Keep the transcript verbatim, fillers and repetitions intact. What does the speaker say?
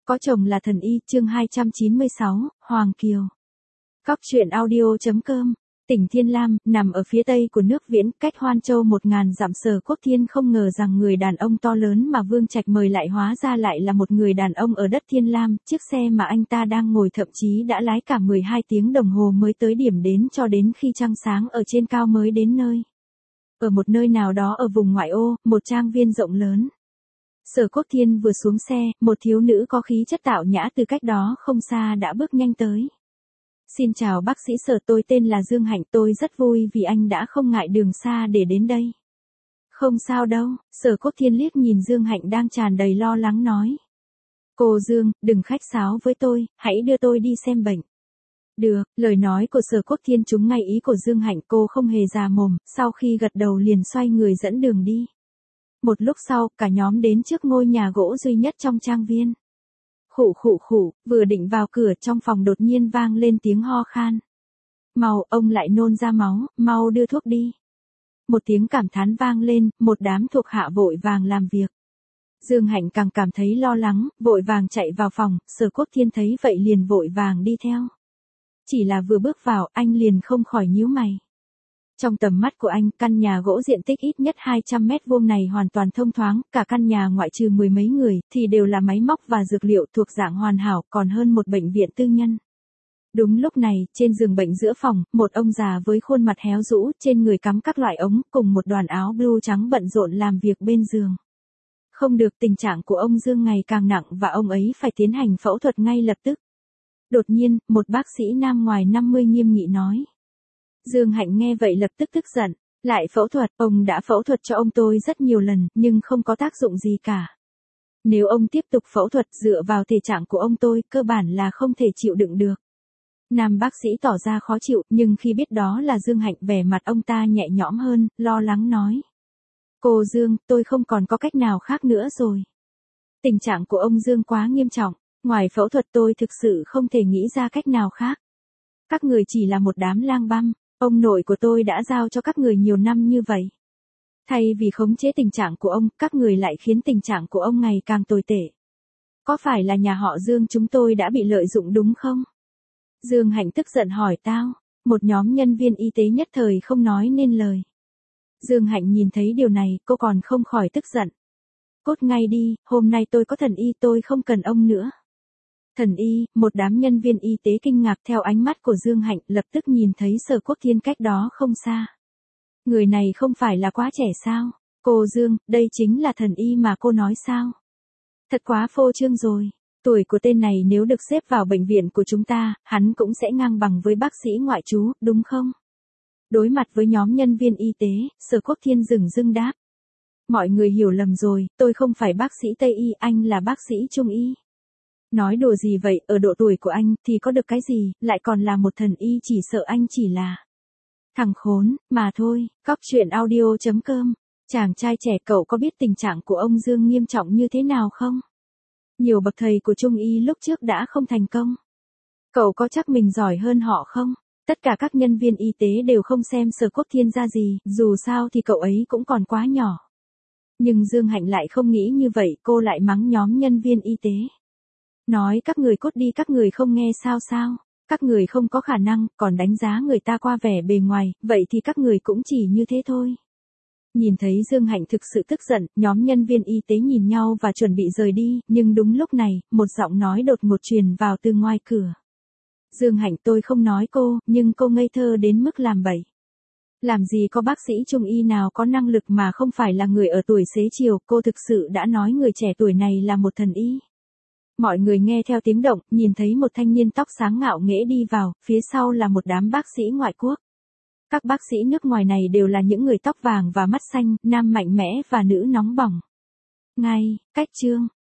Có chồng là thần y, chương hai trăm chín mươi sáu, Hoàng Kiều. Cóc truyện audio chấm com. Tỉnh Thiên Lam, nằm ở phía tây của nước Viễn, cách Hoan Châu một ngàn dặm. Sở Quốc Thiên không ngờ rằng người đàn ông to lớn mà Vương Trạch mời lại hóa ra lại là một người đàn ông ở đất Thiên Lam. Chiếc xe mà anh ta đang ngồi thậm chí đã lái cả mười hai tiếng đồng hồ mới tới điểm đến, cho đến khi trăng sáng ở trên cao mới đến nơi. Ở một nơi nào đó ở vùng ngoại ô, một trang viên rộng lớn. Sở Quốc Thiên vừa xuống xe, một thiếu nữ có khí chất tạo nhã từ cách đó không xa đã bước nhanh tới. Xin chào bác sĩ Sở, tôi tên là Dương Hạnh, tôi rất vui vì anh đã không ngại đường xa để đến đây. Không sao đâu, Sở Quốc Thiên liếc nhìn Dương Hạnh đang tràn đầy lo lắng nói. Cô Dương, đừng khách sáo với tôi, hãy đưa tôi đi xem bệnh. Được, lời nói của Sở Quốc Thiên trúng ngay ý của Dương Hạnh, cô không hề già mồm, sau khi gật đầu liền xoay người dẫn đường đi. Một lúc sau, cả nhóm đến trước ngôi nhà gỗ duy nhất trong trang viên. Khụ khụ khụ, vừa định vào cửa trong phòng đột nhiên vang lên tiếng ho khan. Mau, ông lại nôn ra máu, mau đưa thuốc đi. Một tiếng cảm thán vang lên, một đám thuộc hạ vội vàng làm việc. Dương Hạnh càng cảm thấy lo lắng, vội vàng chạy vào phòng, Sở Quốc Thiên thấy vậy liền vội vàng đi theo. Chỉ là vừa bước vào, anh liền không khỏi nhíu mày. Trong tầm mắt của anh, căn nhà gỗ diện tích ít nhất hai trăm mét vuông này hoàn toàn thông thoáng, cả căn nhà ngoại trừ mười mấy người, thì đều là máy móc và dược liệu thuộc dạng hoàn hảo, còn hơn một bệnh viện tư nhân. Đúng lúc này, trên giường bệnh giữa phòng, một ông già với khuôn mặt héo rũ, trên người cắm các loại ống, cùng một đoàn áo blue trắng bận rộn làm việc bên giường. Không được, tình trạng của ông Dương ngày càng nặng và ông ấy phải tiến hành phẫu thuật ngay lập tức. Đột nhiên, một bác sĩ nam ngoài năm mươi nghiêm nghị nói. Dương Hạnh nghe vậy lập tức tức giận, lại phẫu thuật, ông đã phẫu thuật cho ông tôi rất nhiều lần, nhưng không có tác dụng gì cả. Nếu ông tiếp tục phẫu thuật dựa vào thể trạng của ông tôi, cơ bản là không thể chịu đựng được. Nam bác sĩ tỏ ra khó chịu, nhưng khi biết đó là Dương Hạnh, vẻ mặt ông ta nhẹ nhõm hơn, lo lắng nói. Cô Dương, tôi không còn có cách nào khác nữa rồi. Tình trạng của ông Dương quá nghiêm trọng, ngoài phẫu thuật tôi thực sự không thể nghĩ ra cách nào khác. Các người chỉ là một đám lang băm. Ông nội của tôi đã giao cho các người nhiều năm như vậy. Thay vì khống chế tình trạng của ông, các người lại khiến tình trạng của ông ngày càng tồi tệ. Có phải là nhà họ Dương chúng tôi đã bị lợi dụng đúng không? Dương Hạnh tức giận hỏi tao. Một nhóm nhân viên y tế nhất thời không nói nên lời. Dương Hạnh nhìn thấy điều này, cô còn không khỏi tức giận. Cốt ngay đi, hôm nay tôi có thần y, tôi không cần ông nữa. Thần y, một đám nhân viên y tế kinh ngạc theo ánh mắt của Dương Hạnh, lập tức nhìn thấy Sở Quốc Thiên cách đó không xa. Người này không phải là quá trẻ sao? Cô Dương, đây chính là thần y mà cô nói sao? Thật quá phô trương rồi. Tuổi của tên này nếu được xếp vào bệnh viện của chúng ta, hắn cũng sẽ ngang bằng với bác sĩ ngoại trú, đúng không? Đối mặt với nhóm nhân viên y tế, Sở Quốc Thiên dửng dưng đáp. Mọi người hiểu lầm rồi, tôi không phải bác sĩ Tây y, anh là bác sĩ Trung y. Nói đùa gì vậy, ở độ tuổi của anh thì có được cái gì, lại còn là một thần y, chỉ sợ anh chỉ là thằng khốn, mà thôi. Cóc truyện audio chấm com. Chàng trai trẻ, cậu có biết tình trạng của ông Dương nghiêm trọng như thế nào không? Nhiều bậc thầy của Trung y lúc trước đã không thành công. Cậu có chắc mình giỏi hơn họ không? Tất cả các nhân viên y tế đều không xem Sở Quốc Thiên ra gì, dù sao thì cậu ấy cũng còn quá nhỏ. Nhưng Dương Hạnh lại không nghĩ như vậy, cô lại mắng nhóm nhân viên y tế. Nói các người cút đi, các người không nghe sao sao, các người không có khả năng, còn đánh giá người ta qua vẻ bề ngoài, vậy thì các người cũng chỉ như thế thôi. Nhìn thấy Dương Hạnh thực sự tức giận, nhóm nhân viên y tế nhìn nhau và chuẩn bị rời đi, nhưng đúng lúc này, một giọng nói đột ngột truyền vào từ ngoài cửa. Dương Hạnh, tôi không nói cô, nhưng cô ngây thơ đến mức làm bậy. Làm gì có bác sĩ Trung y nào có năng lực mà không phải là người ở tuổi xế chiều, cô thực sự đã nói người trẻ tuổi này là một thần y. Mọi người nghe theo tiếng động, nhìn thấy một thanh niên tóc sáng ngạo nghễ đi vào, phía sau là một đám bác sĩ ngoại quốc. Các bác sĩ nước ngoài này đều là những người tóc vàng và mắt xanh, nam mạnh mẽ và nữ nóng bỏng. Ngay, cách chương,